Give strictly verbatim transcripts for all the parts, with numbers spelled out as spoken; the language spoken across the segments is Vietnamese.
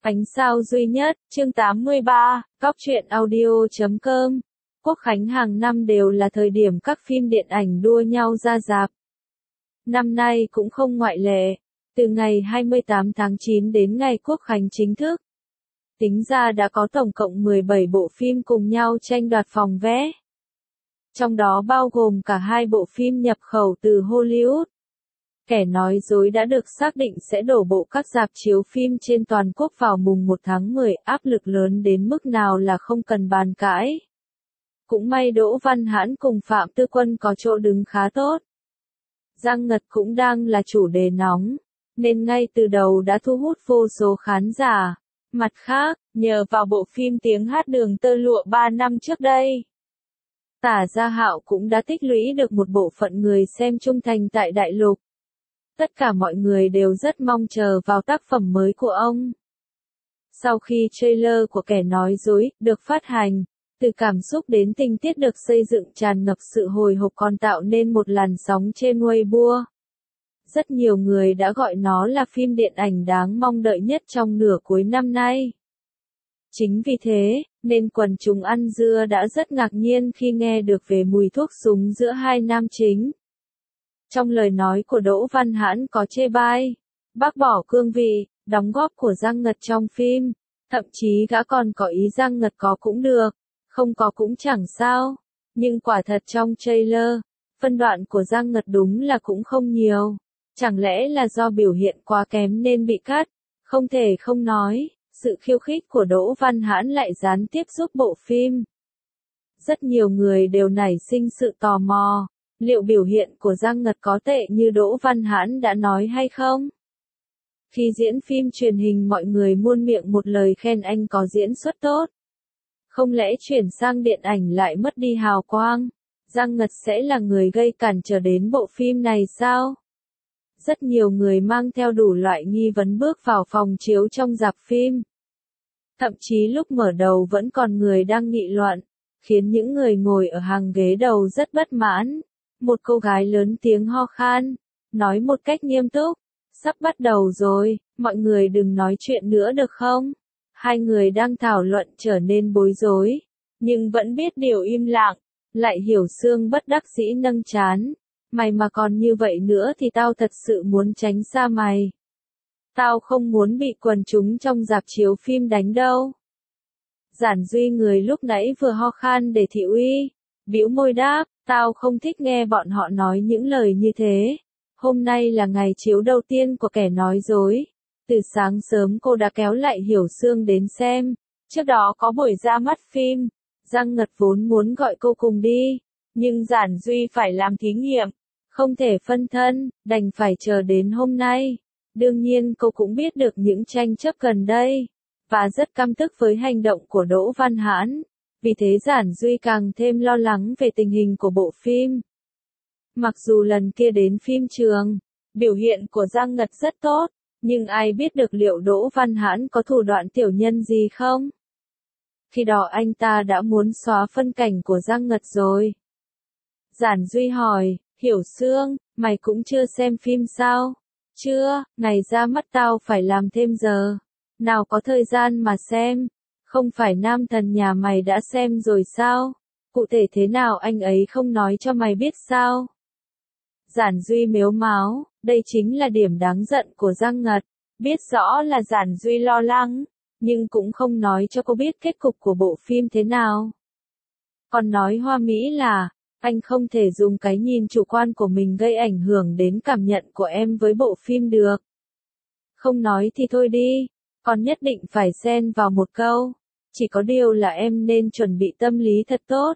Ánh sao duy nhất, chương tám mươi ba, cóc truyện audio chấm com. Quốc khánh hàng năm đều là thời điểm các phim điện ảnh đua nhau ra rạp. Năm nay cũng không ngoại lệ, từ ngày hai mươi tám tháng chín đến ngày Quốc khánh chính thức. Tính ra đã có tổng cộng mười bảy bộ phim cùng nhau tranh đoạt phòng vé. Trong đó bao gồm cả hai bộ phim nhập khẩu từ Hollywood. Kẻ nói dối đã được xác định sẽ đổ bộ các rạp chiếu phim trên toàn quốc vào mùng một tháng mười, áp lực lớn đến mức nào là không cần bàn cãi. Cũng may Đỗ Văn Hãn cùng Phạm Tư Quân có chỗ đứng khá tốt. Giang Ngật cũng đang là chủ đề nóng, nên ngay từ đầu đã thu hút vô số khán giả. Mặt khác, nhờ vào bộ phim Tiếng hát đường tơ lụa ba năm trước đây, Tả Gia Hạo cũng đã tích lũy được một bộ phận người xem trung thành tại đại lục. Tất cả mọi người đều rất mong chờ vào tác phẩm mới của ông. Sau khi trailer của Kẻ nói dối được phát hành, từ cảm xúc đến tình tiết được xây dựng tràn ngập sự hồi hộp còn tạo nên một làn sóng trên Weibo. Rất nhiều người đã gọi nó là phim điện ảnh đáng mong đợi nhất trong nửa cuối năm nay. Chính vì thế, nên quần chúng ăn dưa đã rất ngạc nhiên khi nghe được về mùi thuốc súng giữa hai nam chính. Trong lời nói của Đỗ Văn Hãn có chê bai, bác bỏ cương vị, đóng góp của Giang Ngật trong phim, thậm chí gã còn có ý Giang Ngật có cũng được, không có cũng chẳng sao. Nhưng quả thật trong trailer, phân đoạn của Giang Ngật đúng là cũng không nhiều. Chẳng lẽ là do biểu hiện quá kém nên bị cắt? Không thể không nói, sự khiêu khích của Đỗ Văn Hãn lại gián tiếp giúp bộ phim. Rất nhiều người đều nảy sinh sự tò mò. Liệu biểu hiện của Giang Ngật có tệ như Đỗ Văn Hãn đã nói hay không? Khi diễn phim truyền hình mọi người muôn miệng một lời khen anh có diễn xuất tốt. Không lẽ chuyển sang điện ảnh lại mất đi hào quang? Giang Ngật sẽ là người gây cản trở đến bộ phim này sao? Rất nhiều người mang theo đủ loại nghi vấn bước vào phòng chiếu trong rạp phim. Thậm chí lúc mở đầu vẫn còn người đang nghị luận, khiến những người ngồi ở hàng ghế đầu rất bất mãn. Một cô gái lớn tiếng ho khan, nói một cách nghiêm túc, sắp bắt đầu rồi, mọi người đừng nói chuyện nữa được không? Hai người đang thảo luận trở nên bối rối, nhưng vẫn biết điều im lặng. Lại Hiểu Xương bất đắc dĩ nâng trán, mày mà còn như vậy nữa thì tao thật sự muốn tránh xa mày. Tao không muốn bị quần chúng trong rạp chiếu phim đánh đâu. Giản Duy người lúc nãy vừa ho khan để thị uy, bĩu môi đáp, tao không thích nghe bọn họ nói những lời như thế. Hôm nay là ngày chiếu đầu tiên của Kẻ nói dối. Từ sáng sớm cô đã kéo lại Hiểu Xương đến xem. Trước đó có buổi ra mắt phim. Giang Ngật vốn muốn gọi cô cùng đi, nhưng Giản Duy phải làm thí nghiệm. Không thể phân thân, đành phải chờ đến hôm nay. Đương nhiên cô cũng biết được những tranh chấp gần đây, và rất căm tức với hành động của Đỗ Văn Hãn. Vì thế Giản Duy càng thêm lo lắng về tình hình của bộ phim. Mặc dù lần kia đến phim trường, biểu hiện của Giang Ngật rất tốt, nhưng ai biết được liệu Đỗ Văn Hãn có thủ đoạn tiểu nhân gì không? Khi đó anh ta đã muốn xóa phân cảnh của Giang Ngật rồi. Giản Duy hỏi, Hiểu Xương, mày cũng chưa xem phim sao? Chưa, ngày ra mắt tao phải làm thêm giờ. Nào có thời gian mà xem. Không phải nam thần nhà mày đã xem rồi sao? Cụ thể thế nào anh ấy không nói cho mày biết sao? Giản Duy mếu máo, đây chính là điểm đáng giận của Giang Ngật. Biết rõ là Giản Duy lo lắng, nhưng cũng không nói cho cô biết kết cục của bộ phim thế nào. Còn nói hoa mỹ là, anh không thể dùng cái nhìn chủ quan của mình gây ảnh hưởng đến cảm nhận của em với bộ phim được. Không nói thì thôi đi, còn nhất định phải xen vào một câu. Chỉ có điều là em nên chuẩn bị tâm lý thật tốt.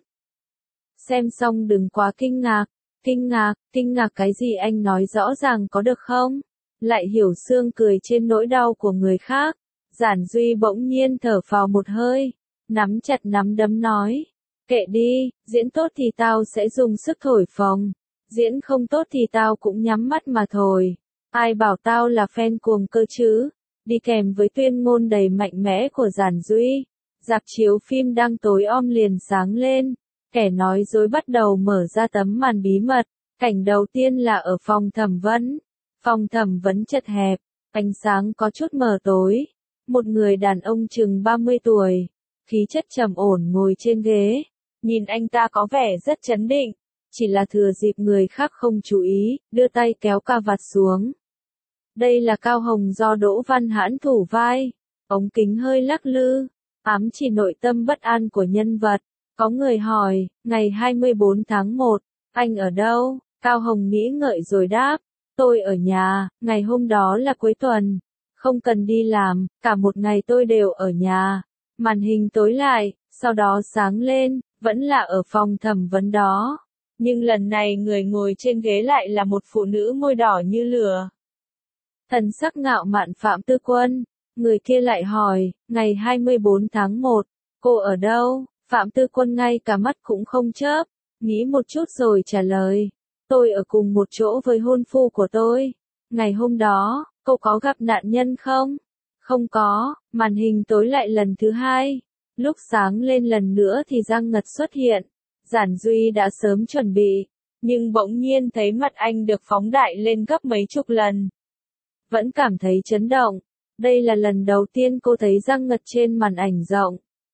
Xem xong đừng quá kinh ngạc. Kinh ngạc, kinh ngạc cái gì anh nói rõ ràng có được không? Lại Hiểu Xương cười trên nỗi đau của người khác. Giản Duy bỗng nhiên thở phào một hơi, nắm chặt nắm đấm nói. Kệ đi, diễn tốt thì tao sẽ dùng sức thổi phồng. Diễn không tốt thì tao cũng nhắm mắt mà thổi. Ai bảo tao là fan cuồng cơ chứ? Đi kèm với tuyên ngôn đầy mạnh mẽ của Giản Duy, rạp chiếu phim đang tối om liền sáng lên. Kẻ nói dối bắt đầu mở ra tấm màn bí mật. Cảnh đầu tiên là ở phòng thẩm vấn. Phòng thẩm vấn chật hẹp, ánh sáng có chút mờ tối. một người đàn ông chừng ba mươi tuổi, khí chất trầm ổn ngồi trên ghế. Nhìn anh ta có vẻ rất trấn định, chỉ là thừa dịp người khác không chú ý, đưa tay kéo cà vạt xuống. Đây là Cao Hồng do Đỗ Văn Hãn thủ vai, ống kính hơi lắc lư, ám chỉ nội tâm bất an của nhân vật. Có người hỏi, ngày hai mươi bốn tháng một, anh ở đâu? Cao Hồng nghĩ ngợi rồi đáp, tôi ở nhà, ngày hôm đó là cuối tuần, không cần đi làm, cả một ngày tôi đều ở nhà. Màn hình tối lại, sau đó sáng lên, vẫn là ở phòng thẩm vấn đó. Nhưng lần này người ngồi trên ghế lại là một phụ nữ môi đỏ như lửa. Thần sắc ngạo mạn Phạm Tư Quân, người kia lại hỏi, ngày hai mươi bốn tháng một, cô ở đâu? Phạm Tư Quân ngay cả mắt cũng không chớp, nghĩ một chút rồi trả lời, tôi ở cùng một chỗ với hôn phu của tôi. Ngày hôm đó, cô có gặp nạn nhân không? Không có. Màn hình tối lại lần thứ hai. Lúc sáng lên lần nữa thì Giang Ngật xuất hiện. Giản Duy đã sớm chuẩn bị, nhưng bỗng nhiên thấy mặt anh được phóng đại lên gấp mấy chục lần. Vẫn cảm thấy chấn động. Đây là lần đầu tiên cô thấy Giang Ngật trên màn ảnh rộng.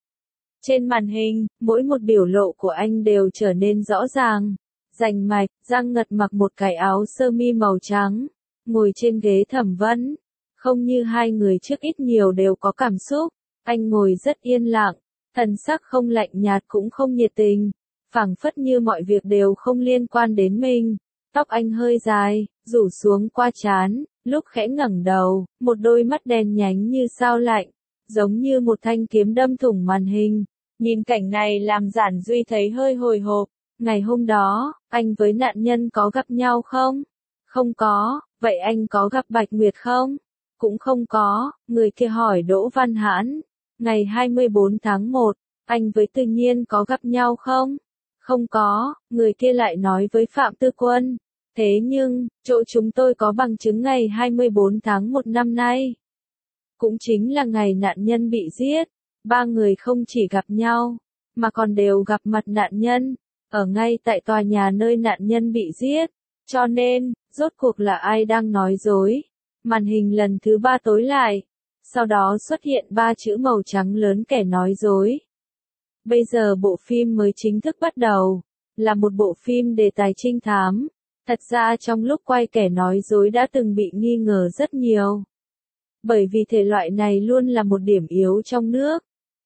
Trên màn hình, mỗi một biểu lộ của anh đều trở nên rõ ràng. Rành mạch, Giang Ngật mặc một cái áo sơ mi màu trắng, ngồi trên ghế thẩm vấn. Không như hai người trước ít nhiều đều có cảm xúc, anh ngồi rất yên lặng, thần sắc không lạnh nhạt cũng không nhiệt tình, phảng phất như mọi việc đều không liên quan đến mình. Tóc anh hơi dài, rủ xuống qua trán, lúc khẽ ngẩng đầu, một đôi mắt đen nhánh như sao lạnh, giống như một thanh kiếm đâm thủng màn hình. Nhìn cảnh này làm Giản Duy thấy hơi hồi hộp. Ngày hôm đó, anh với nạn nhân có gặp nhau không? Không có. Vậy anh có gặp Bạch Nguyệt không? Cũng không có. Người kia hỏi Đỗ Văn Hãn. Ngày hai mươi bốn tháng một, anh với Từ Nhiên có gặp nhau không? Không có. Người kia lại nói với Phạm Tư Quân. Thế nhưng, chỗ chúng tôi có bằng chứng ngày hai mươi bốn tháng một năm nay. Cũng chính là ngày nạn nhân bị giết. Ba người không chỉ gặp nhau, mà còn đều gặp mặt nạn nhân, ở ngay tại tòa nhà nơi nạn nhân bị giết. Cho nên, rốt cuộc là ai đang nói dối? Màn hình lần thứ ba tối lại, sau đó xuất hiện ba chữ màu trắng lớn kẻ nói dối. Bây giờ bộ phim mới chính thức bắt đầu, là một bộ phim đề tài trinh thám. Thật ra trong lúc quay kẻ nói dối đã từng bị nghi ngờ rất nhiều. Bởi vì thể loại này luôn là một điểm yếu trong nước.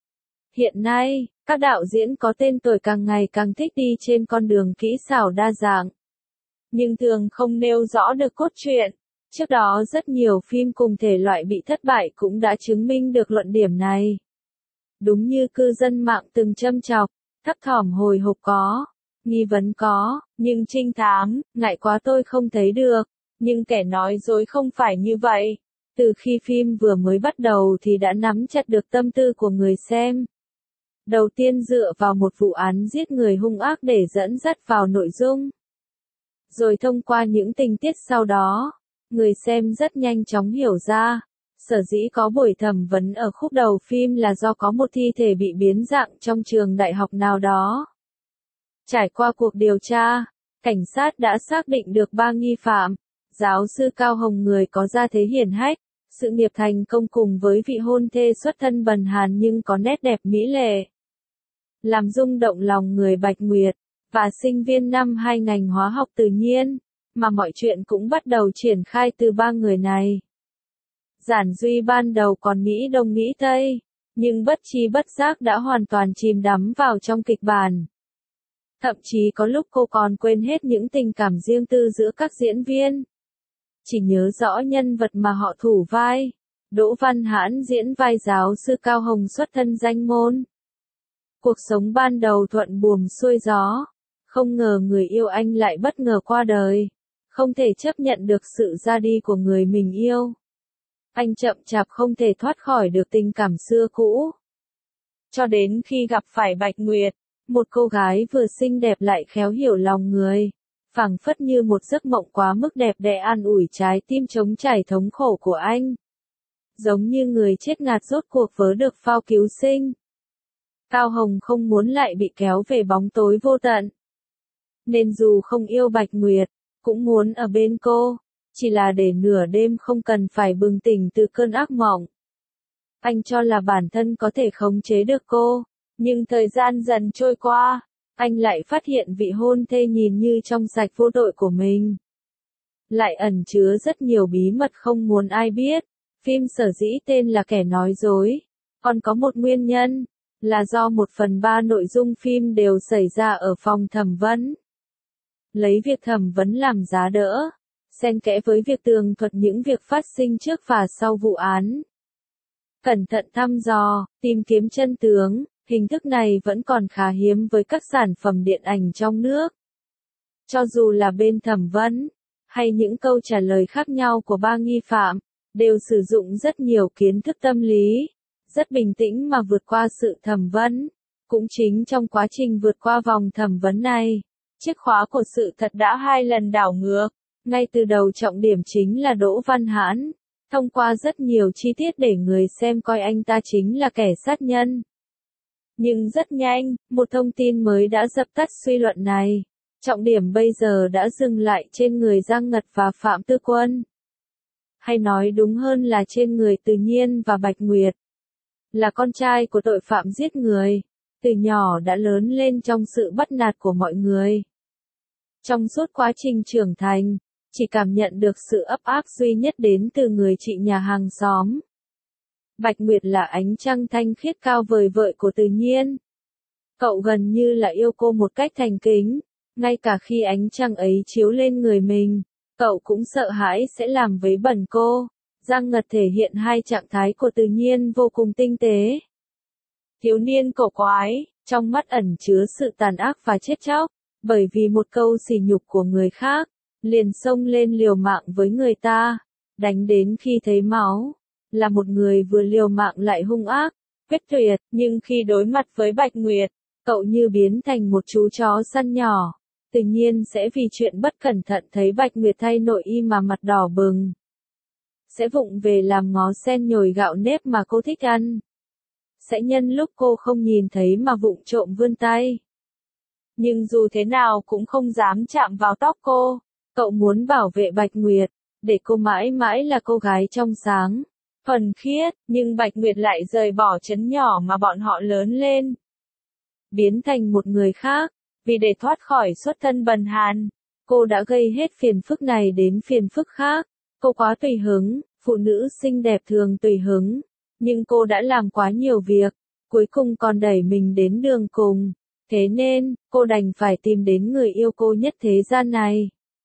Hiện nay, các đạo diễn có tên tuổi càng ngày càng thích đi trên con đường kỹ xảo đa dạng. Nhưng thường không nêu rõ được cốt truyện. Trước đó rất nhiều phim cùng thể loại bị thất bại cũng đã chứng minh được luận điểm này. Đúng như cư dân mạng từng châm chọc, thấp thỏm hồi hộp có, nghi vấn có, nhưng trinh thám, ngại quá tôi không thấy được. Nhưng kẻ nói dối không phải như vậy. Từ khi phim vừa mới bắt đầu thì đã nắm chặt được tâm tư của người xem. Đầu tiên dựa vào một vụ án giết người hung ác để dẫn dắt vào nội dung. Rồi thông qua những tình tiết sau đó, người xem rất nhanh chóng hiểu ra, sở dĩ có buổi thẩm vấn ở khúc đầu phim là do có một thi thể bị biến dạng trong trường đại học nào đó. Trải qua cuộc điều tra, cảnh sát đã xác định được ba nghi phạm. Giáo sư Cao Hồng người có gia thế hiển hách, sự nghiệp thành công cùng với vị hôn thê xuất thân bần hàn nhưng có nét đẹp mỹ lệ. Làm rung động lòng người Bạch Nguyệt, và sinh viên năm hai ngành hóa học tự nhiên, mà mọi chuyện cũng bắt đầu triển khai từ ba người này. Giản Duy ban đầu còn nghĩ đông nghĩ tây, nhưng bất chi bất giác đã hoàn toàn chìm đắm vào trong kịch bản. Thậm chí có lúc cô còn quên hết những tình cảm riêng tư giữa các diễn viên. Chỉ nhớ rõ nhân vật mà họ thủ vai. Đỗ Văn Hãn diễn vai giáo sư Cao Hồng xuất thân danh môn. Cuộc sống ban đầu thuận buồm xuôi gió. Không ngờ người yêu anh lại bất ngờ qua đời. Không thể chấp nhận được sự ra đi của người mình yêu. Anh chậm chạp không thể thoát khỏi được tình cảm xưa cũ. Cho đến khi gặp phải Bạch Nguyệt, một cô gái vừa xinh đẹp lại khéo hiểu lòng người. Phảng phất như một giấc mộng quá mức đẹp đẽ an ủi trái tim trống trải thống khổ của anh. Giống như người chết ngạt rốt cuộc vớ được phao cứu sinh. Cao Hồng không muốn lại bị kéo về bóng tối vô tận. Nên dù không yêu Bạch Nguyệt, cũng muốn ở bên cô, chỉ là để nửa đêm không cần phải bừng tỉnh từ cơn ác mộng. Anh cho là bản thân có thể khống chế được cô, nhưng thời gian dần trôi qua, anh lại phát hiện vị hôn thê nhìn như trong sạch vô tội của mình lại ẩn chứa rất nhiều bí mật không muốn ai biết. Phim sở dĩ tên là Kẻ nói dối, còn có một nguyên nhân, là do một phần ba nội dung phim đều xảy ra ở phòng thẩm vấn. Lấy việc thẩm vấn làm giá đỡ, xen kẽ với việc tường thuật những việc phát sinh trước và sau vụ án. Cẩn thận thăm dò, tìm kiếm chân tướng, hình thức này vẫn còn khá hiếm với các sản phẩm điện ảnh trong nước. Cho dù là bên thẩm vấn, hay những câu trả lời khác nhau của ba nghi phạm, đều sử dụng rất nhiều kiến thức tâm lý, rất bình tĩnh mà vượt qua sự thẩm vấn. Cũng chính trong quá trình vượt qua vòng thẩm vấn này, chiếc khóa của sự thật đã hai lần đảo ngược. Ngay từ đầu trọng điểm chính là Đỗ Văn Hãn, thông qua rất nhiều chi tiết để người xem coi anh ta chính là kẻ sát nhân. Nhưng rất nhanh, một thông tin mới đã dập tắt suy luận này. Trọng điểm bây giờ đã dừng lại trên người Giang Ngật và Phạm Tư Quân. Hay nói đúng hơn là trên người Từ Nhiên và Bạch Nguyệt. Là con trai của tội phạm giết người, từ nhỏ đã lớn lên trong sự bắt nạt của mọi người. Trong suốt quá trình trưởng thành, chỉ cảm nhận được sự ấp áp duy nhất đến từ người chị nhà hàng xóm. Bạch Nguyệt là ánh trăng thanh khiết cao vời vợi của Từ Nhiên. Cậu gần như là yêu cô một cách thành kính, ngay cả khi ánh trăng ấy chiếu lên người mình, cậu cũng sợ hãi sẽ làm vấy bẩn cô. Giang Ngật thể hiện hai trạng thái của Từ Nhiên vô cùng tinh tế. Thiếu niên cổ quái, trong mắt ẩn chứa sự tàn ác và chết chóc, bởi vì một câu sỉ nhục của người khác, liền xông lên liều mạng với người ta, đánh đến khi thấy máu. Là một người vừa liều mạng lại hung ác, quyết tuyệt, nhưng khi đối mặt với Bạch Nguyệt, cậu như biến thành một chú chó săn nhỏ. Tự nhiên sẽ vì chuyện bất cẩn thận thấy Bạch Nguyệt thay nội y mà mặt đỏ bừng. Sẽ vụng về làm ngó sen nhồi gạo nếp mà cô thích ăn. Sẽ nhân lúc cô không nhìn thấy mà vụng trộm vươn tay. Nhưng dù thế nào cũng không dám chạm vào tóc cô. Cậu muốn bảo vệ Bạch Nguyệt, để cô mãi mãi là cô gái trong sáng, thuần khiết, nhưng Bạch Nguyệt lại rời bỏ trấn nhỏ mà bọn họ lớn lên. Biến thành một người khác, vì để thoát khỏi xuất thân bần hàn, cô đã gây hết phiền phức này đến phiền phức khác. Cô quá tùy hứng, phụ nữ xinh đẹp thường tùy hứng, nhưng cô đã làm quá nhiều việc, cuối cùng còn đẩy mình đến đường cùng. Thế nên, cô đành phải tìm đến người yêu cô nhất thế gian này.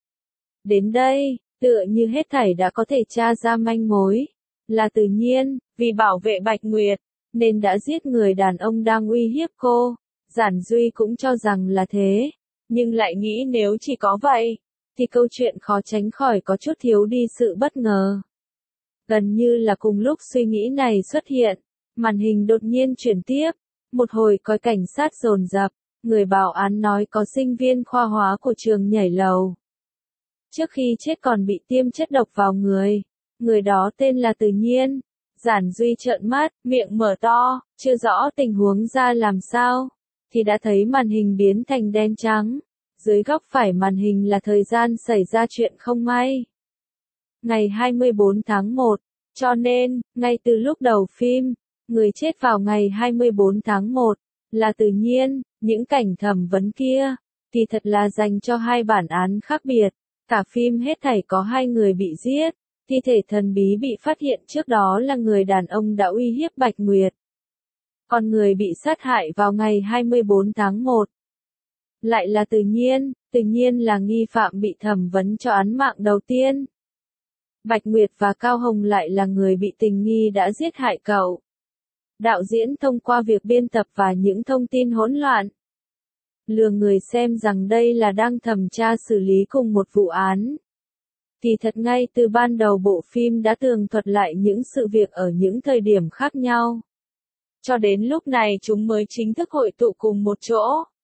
Đến đây, tựa như hết thảy đã có thể tra ra manh mối. Là Tự Nhiên, vì bảo vệ Bạch Nguyệt, nên đã giết người đàn ông đang uy hiếp cô. Giản Duy cũng cho rằng là thế, nhưng lại nghĩ nếu chỉ có vậy, thì câu chuyện khó tránh khỏi có chút thiếu đi sự bất ngờ. Gần như là cùng lúc suy nghĩ này xuất hiện, màn hình đột nhiên chuyển tiếp, một hồi còi cảnh sát dồn dập, người bảo án nói có sinh viên khoa hóa của trường nhảy lầu. Trước khi chết còn bị tiêm chất độc vào người, người đó tên là Tự Nhiên. Giản Duy trợn mắt, miệng mở to, chưa rõ tình huống ra làm sao, thì đã thấy màn hình biến thành đen trắng. Dưới góc phải màn hình là thời gian xảy ra chuyện không may. Ngày hai mươi bốn tháng một, cho nên, ngay từ lúc đầu phim, người chết vào ngày hai mươi bốn tháng một, là Tự Nhiên. Những cảnh thẩm vấn kia, thì thật là dành cho hai bản án khác biệt. Cả phim hết thảy có hai người bị giết, thi thể thần bí bị phát hiện trước đó là người đàn ông đã uy hiếp Bạch Nguyệt. Còn người bị sát hại vào ngày hai mươi bốn tháng một, lại là Tự Nhiên. Tự Nhiên là nghi phạm bị thẩm vấn cho án mạng đầu tiên. Bạch Nguyệt và Cao Hồng lại là người bị tình nghi đã giết hại cậu. Đạo diễn thông qua việc biên tập và những thông tin hỗn loạn, lừa người xem rằng đây là đang thẩm tra xử lý cùng một vụ án. Thì thật ngay từ ban đầu bộ phim đã tường thuật lại những sự việc ở những thời điểm khác nhau. Cho đến lúc này chúng mới chính thức hội tụ cùng một chỗ.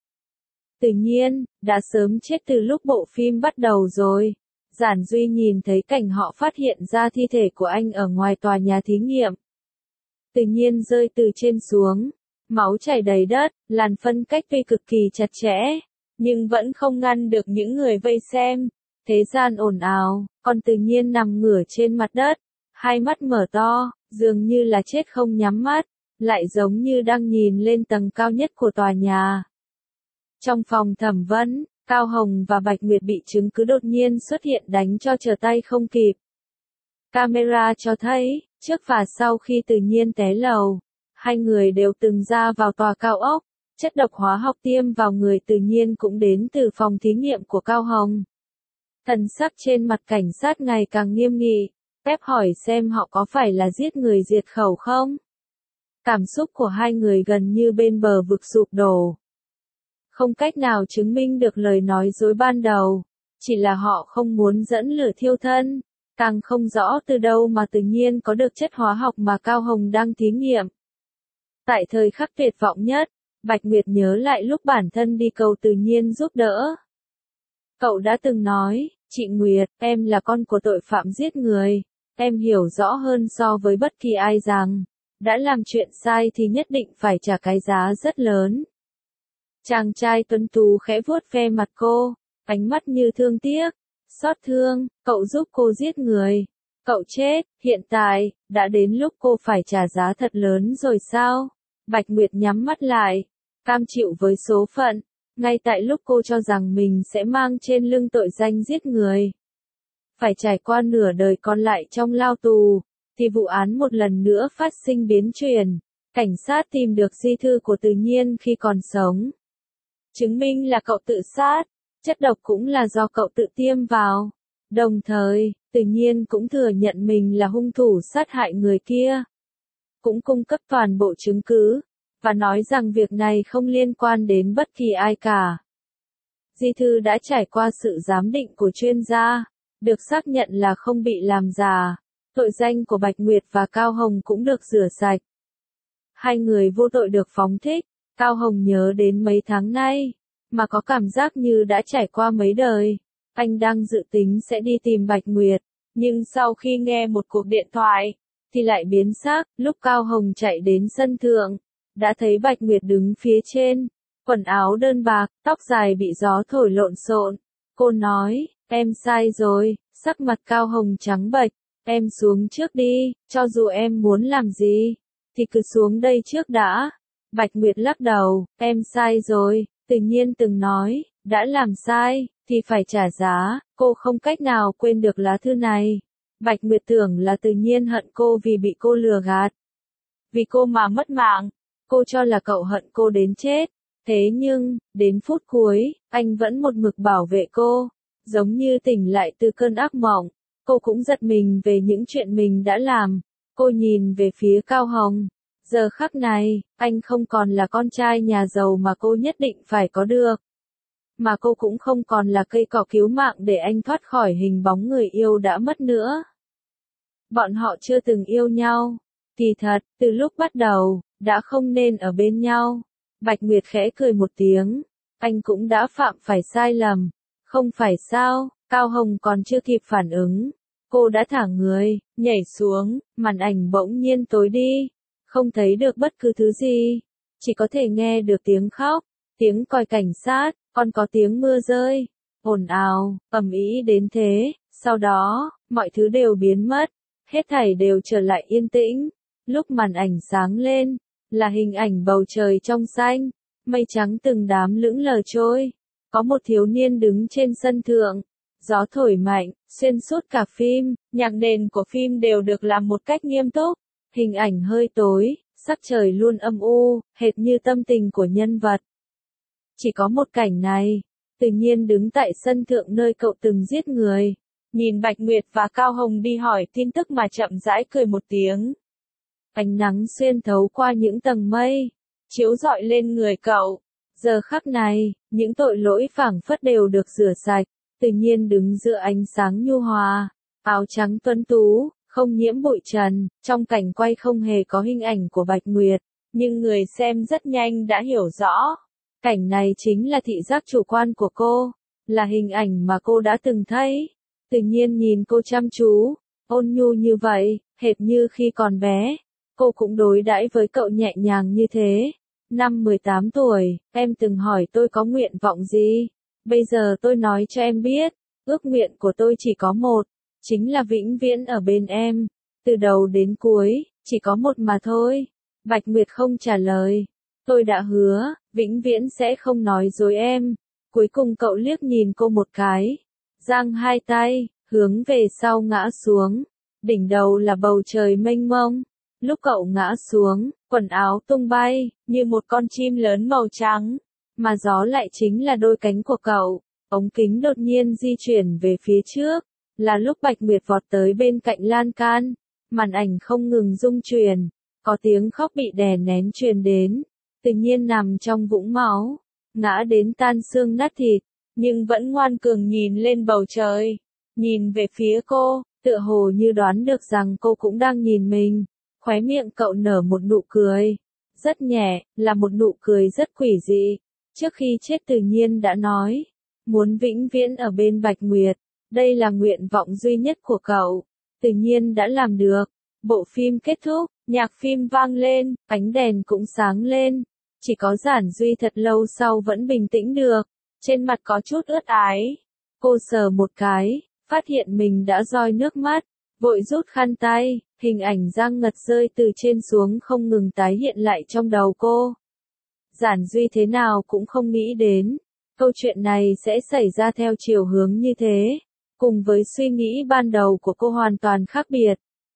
Tự Nhiên, đã sớm chết từ lúc bộ phim bắt đầu rồi. Giản Duy nhìn thấy cảnh họ phát hiện ra thi thể của anh ở ngoài tòa nhà thí nghiệm. Tự Nhiên rơi từ trên xuống, máu chảy đầy đất, làn phân cách tuy cực kỳ chặt chẽ, nhưng vẫn không ngăn được những người vây xem. Thế gian ồn ào, còn Tự Nhiên nằm ngửa trên mặt đất, hai mắt mở to, dường như là chết không nhắm mắt, lại giống như đang nhìn lên tầng cao nhất của tòa nhà. Trong phòng thẩm vấn, Cao Hồng và Bạch Nguyệt bị chứng cứ đột nhiên xuất hiện đánh cho trở tay không kịp. Camera cho thấy, trước và sau khi Từ Nhiên té lầu, hai người đều từng ra vào tòa cao ốc, chất độc hóa học tiêm vào người Từ Nhiên cũng đến từ phòng thí nghiệm của Cao Hồng. Thần sắc trên mặt cảnh sát ngày càng nghiêm nghị, phép hỏi xem họ có phải là giết người diệt khẩu không? Cảm xúc của hai người gần như bên bờ vực sụp đổ. Không cách nào chứng minh được lời nói dối ban đầu, chỉ là họ không muốn dẫn lửa thiêu thân, càng không rõ từ đâu mà Tự Nhiên có được chất hóa học mà Cao Hồng đang thí nghiệm. Tại thời khắc tuyệt vọng nhất, Bạch Nguyệt nhớ lại lúc bản thân đi cầu Tự Nhiên giúp đỡ. Cậu đã từng nói, chị Nguyệt, em là con của tội phạm giết người, em hiểu rõ hơn so với bất kỳ ai rằng, đã làm chuyện sai thì nhất định phải trả cái giá rất lớn. Chàng trai tuấn tú khẽ vuốt ve mặt cô, ánh mắt như thương tiếc, xót thương, cậu giúp cô giết người, cậu chết, hiện tại, đã đến lúc cô phải trả giá thật lớn rồi sao? Bạch Nguyệt nhắm mắt lại, cam chịu với số phận, ngay tại lúc cô cho rằng mình sẽ mang trên lưng tội danh giết người. Phải trải qua nửa đời còn lại trong lao tù, thì vụ án một lần nữa phát sinh biến chuyển, cảnh sát tìm được di thư của Tự Nhiên khi còn sống. Chứng minh là cậu tự sát, chất độc cũng là do cậu tự tiêm vào. Đồng thời, Tự Nhiên cũng thừa nhận mình là hung thủ sát hại người kia. Cũng cung cấp toàn bộ chứng cứ, và nói rằng việc này không liên quan đến bất kỳ ai cả. Di thư đã trải qua sự giám định của chuyên gia, được xác nhận là không bị làm giả. Tội danh của Bạch Nguyệt và Cao Hồng cũng được rửa sạch. Hai người vô tội được phóng thích. Cao Hồng nhớ đến mấy tháng nay, mà có cảm giác như đã trải qua mấy đời. Anh đang dự tính sẽ đi tìm Bạch Nguyệt, nhưng sau khi nghe một cuộc điện thoại, thì lại biến sắc. Lúc Cao Hồng chạy đến sân thượng, đã thấy Bạch Nguyệt đứng phía trên, quần áo đơn bạc, tóc dài bị gió thổi lộn xộn. Cô nói, em sai rồi, sắc mặt Cao Hồng trắng bệch, em xuống trước đi, cho dù em muốn làm gì, thì cứ xuống đây trước đã. Bạch Nguyệt lắc đầu, em sai rồi, Tự Nhiên từng nói, đã làm sai, thì phải trả giá, cô không cách nào quên được lá thư này. Bạch Nguyệt tưởng là Tự Nhiên hận cô vì bị cô lừa gạt. Vì cô mà mất mạng, cô cho là cậu hận cô đến chết. Thế nhưng, đến phút cuối, anh vẫn một mực bảo vệ cô, giống như tỉnh lại từ cơn ác mộng. Cô cũng giật mình về những chuyện mình đã làm. Cô nhìn về phía Cao Hồng. Giờ khắc này, anh không còn là con trai nhà giàu mà cô nhất định phải có được. Mà cô cũng không còn là cây cỏ cứu mạng để anh thoát khỏi hình bóng người yêu đã mất nữa. Bọn họ chưa từng yêu nhau. Kỳ thật, từ lúc bắt đầu, đã không nên ở bên nhau. Bạch Nguyệt khẽ cười một tiếng. Anh cũng đã phạm phải sai lầm. Không phải sao, Cao Hồng còn chưa kịp phản ứng. Cô đã thả người, nhảy xuống, màn ảnh bỗng nhiên tối đi. Không thấy được bất cứ thứ gì. Chỉ có thể nghe được tiếng khóc, tiếng còi cảnh sát, còn có tiếng mưa rơi. Ồn ào, ầm ĩ đến thế. Sau đó, mọi thứ đều biến mất. Hết thảy đều trở lại yên tĩnh. Lúc màn ảnh sáng lên, là hình ảnh bầu trời trong xanh. Mây trắng từng đám lững lờ trôi. Có một thiếu niên đứng trên sân thượng. Gió thổi mạnh, xuyên suốt cả phim, nhạc nền của phim đều được làm một cách nghiêm túc. Hình ảnh hơi tối, sắc trời luôn âm u, hệt như tâm tình của nhân vật. Chỉ có một cảnh này, Tự Nhiên đứng tại sân thượng nơi cậu từng giết người. Nhìn Bạch Nguyệt và Cao Hồng đi hỏi tin tức mà chậm rãi cười một tiếng. Ánh nắng xuyên thấu qua những tầng mây, chiếu rọi lên người cậu. Giờ khắc này, những tội lỗi phảng phất đều được rửa sạch. Tự Nhiên đứng giữa ánh sáng nhu hòa, áo trắng tuấn tú, không nhiễm bụi trần. Trong cảnh quay không hề có hình ảnh của Bạch Nguyệt, nhưng người xem rất nhanh đã hiểu rõ. Cảnh này chính là thị giác chủ quan của cô, là hình ảnh mà cô đã từng thấy. Tự Nhiên nhìn cô chăm chú, ôn nhu như vậy, hệt như khi còn bé. Cô cũng đối đãi với cậu nhẹ nhàng như thế. Năm mười tám tuổi, em từng hỏi tôi có nguyện vọng gì. Bây giờ tôi nói cho em biết, ước nguyện của tôi chỉ có một, chính là vĩnh viễn ở bên em. Từ đầu đến cuối, Chỉ có một mà thôi. Bạch Nguyệt không trả lời. Tôi đã hứa, vĩnh viễn sẽ không nói dối em. Cuối cùng cậu liếc nhìn cô một cái. Giang hai tay, hướng về sau ngã xuống. Đỉnh đầu là bầu trời mênh mông. Lúc cậu ngã xuống, quần áo tung bay, như một con chim lớn màu trắng. Mà gió lại chính là đôi cánh của cậu. Ống kính đột nhiên di chuyển về phía trước. Là lúc Bạch Nguyệt vọt tới bên cạnh lan can. Màn ảnh không ngừng rung chuyển. Có tiếng khóc bị đè nén truyền đến. Tự nhiên nằm trong vũng máu. Ngã đến tan xương nát thịt. Nhưng vẫn ngoan cường nhìn lên bầu trời. Nhìn về phía cô, tựa hồ như đoán được rằng cô cũng đang nhìn mình. Khóe miệng cậu nở một nụ cười. Rất nhẹ, là một nụ cười rất quỷ dị. Trước khi chết tự nhiên đã nói. Muốn vĩnh viễn ở bên Bạch Nguyệt. Đây là nguyện vọng duy nhất của cậu. Tự nhiên đã làm được. Bộ phim kết thúc, nhạc phim vang lên, ánh đèn cũng sáng lên. Chỉ có Giản Duy thật lâu sau vẫn bình tĩnh được. Trên mặt có chút ướt ái. Cô sờ một cái, phát hiện mình đã roi nước mắt. Vội rút khăn tay, hình ảnh Giang Ngật rơi từ trên xuống không ngừng tái hiện lại trong đầu cô. Giản Duy thế nào cũng không nghĩ đến. Câu chuyện này sẽ xảy ra theo chiều hướng như thế. Cùng với suy nghĩ ban đầu của cô hoàn toàn khác biệt.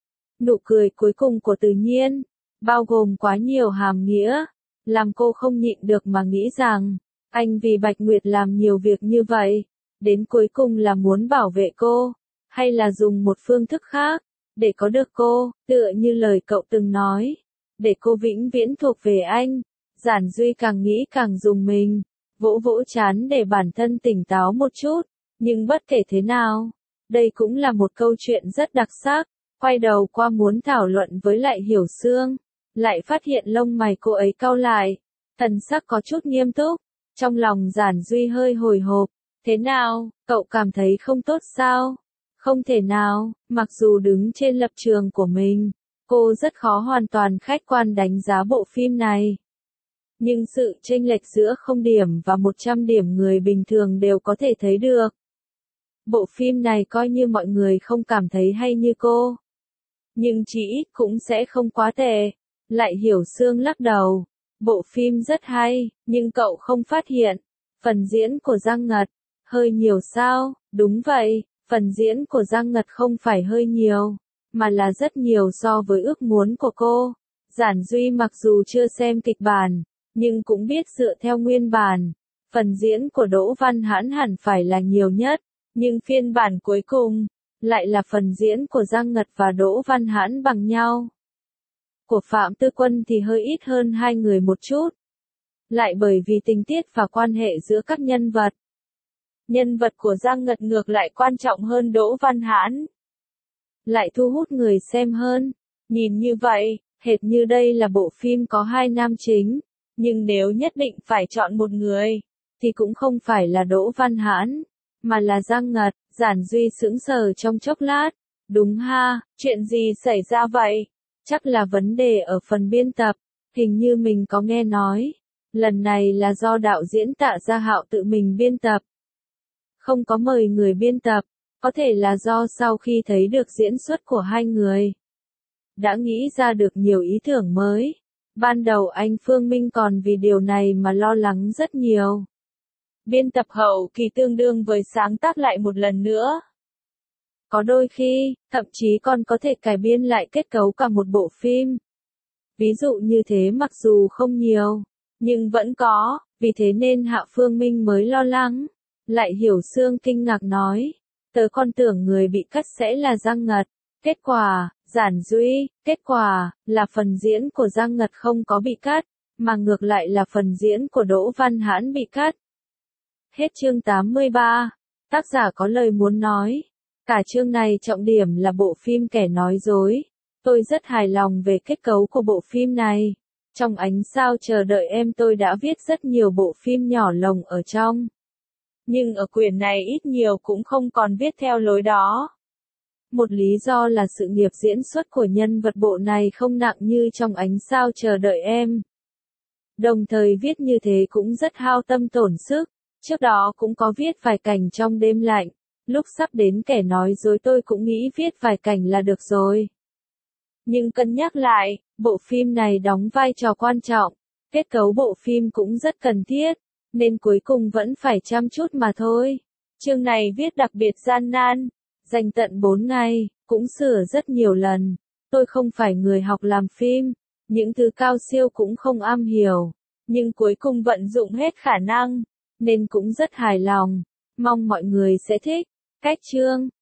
Nụ cười cuối cùng của Tự Nhiên, bao gồm quá nhiều hàm nghĩa, làm cô không nhịn được mà nghĩ rằng, anh vì Bạch Nguyệt làm nhiều việc như vậy, đến cuối cùng là muốn bảo vệ cô, hay là dùng một phương thức khác, để có được cô, tựa như lời cậu từng nói, để cô vĩnh viễn thuộc về anh. Giản Duy càng nghĩ càng dùng mình, vỗ vỗ chán để bản thân tỉnh táo một chút, nhưng bất kể thế nào, đây cũng là một câu chuyện rất đặc sắc. Quay đầu qua muốn thảo luận với lại Hiểu Sương, lại phát hiện lông mày cô ấy cau lại, thần sắc có chút nghiêm túc, trong lòng Giản Duy hơi hồi hộp, thế nào, cậu cảm thấy không tốt sao? Không thể nào, mặc dù đứng trên lập trường của mình, cô rất khó hoàn toàn khách quan đánh giá bộ phim này. Nhưng sự chênh lệch giữa không điểm và một trăm điểm người bình thường đều có thể thấy được. Bộ phim này coi như mọi người không cảm thấy hay như cô. Nhưng chỉ ít cũng sẽ không quá tệ. Lại Hiểu Sương lắc đầu. Bộ phim rất hay, nhưng cậu không phát hiện. Phần diễn của Giang Ngật, hơi nhiều sao? Đúng vậy, phần diễn của Giang Ngật không phải hơi nhiều, mà là rất nhiều so với ước muốn của cô. Giản Duy mặc dù chưa xem kịch bản, nhưng cũng biết dựa theo nguyên bản, phần diễn của Đỗ Văn Hãn hẳn phải là nhiều nhất, nhưng phiên bản cuối cùng, lại là phần diễn của Giang Ngật và Đỗ Văn Hãn bằng nhau. Của Phạm Tư Quân thì hơi ít hơn hai người một chút. Lại bởi vì tình tiết và quan hệ giữa các nhân vật. Nhân vật của Giang Ngật ngược lại quan trọng hơn Đỗ Văn Hãn. Lại thu hút người xem hơn. Nhìn như vậy, hệt như đây là bộ phim có hai nam chính. Nhưng nếu nhất định phải chọn một người, thì cũng không phải là Đỗ Văn Hãn, mà là Giang Ngật. Giản Duy sững sờ trong chốc lát. Đúng ha, chuyện gì xảy ra vậy? Chắc là vấn đề ở phần biên tập. Hình như mình có nghe nói. Lần này là do đạo diễn Tạ Gia Hạo tự mình biên tập. Không có mời người biên tập. Có thể là do sau khi thấy được diễn xuất của hai người, đã nghĩ ra được nhiều ý tưởng mới. Ban đầu anh Phương Minh còn vì điều này mà lo lắng rất nhiều. Biên tập hậu kỳ tương đương với sáng tác lại một lần nữa. Có đôi khi, thậm chí còn có thể cải biên lại kết cấu cả một bộ phim. Ví dụ như thế mặc dù không nhiều, nhưng vẫn có, vì thế nên Hạ Phương Minh mới lo lắng. Lại Hiểu Sương kinh ngạc nói, tớ còn tưởng người bị cắt sẽ là Giang Ngật. Kết quả, Giản Duy, kết quả, là phần diễn của Giang Ngật không có bị cắt, mà ngược lại là phần diễn của Đỗ Văn Hãn bị cắt. Hết chương tám mươi ba, tác giả có lời muốn nói. Cả chương này trọng điểm là bộ phim Kẻ Nói Dối. Tôi rất hài lòng về kết cấu của bộ phim này. Trong Ánh Sao Chờ Đợi Em tôi đã viết rất nhiều bộ phim nhỏ lồng ở trong. Nhưng ở quyển này ít nhiều cũng không còn viết theo lối đó. Một lý do là sự nghiệp diễn xuất của nhân vật bộ này không nặng như trong Ánh Sao Chờ Đợi Em. Đồng thời viết như thế cũng rất hao tâm tổn sức. Trước đó cũng có viết vài cảnh trong Đêm Lạnh. Lúc sắp đến Kẻ Nói Dối tôi cũng nghĩ viết vài cảnh là được rồi. Nhưng cân nhắc lại, bộ phim này đóng vai trò quan trọng, kết cấu bộ phim cũng rất cần thiết, nên cuối cùng vẫn phải chăm chút mà thôi. Chương này viết đặc biệt gian nan, dành tận bốn ngày, cũng sửa rất nhiều lần. Tôi không phải người học làm phim, những thứ cao siêu cũng không am hiểu, nhưng cuối cùng vận dụng hết khả năng, nên cũng rất hài lòng. Mong mọi người sẽ thích. Cách chương